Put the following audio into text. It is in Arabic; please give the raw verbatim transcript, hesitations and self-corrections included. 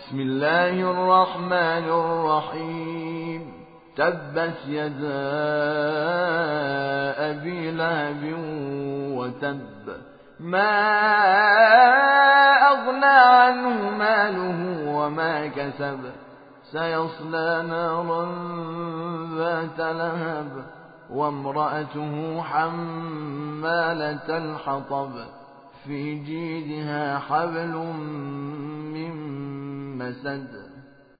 بسم الله الرحمن الرحيم تبت يدا أبي لهب وتب ما أغنى عنه ماله وما كسب سيصلى نارا ذات لهب وامرأته حمالة الحطب في جيدها حبل من مسد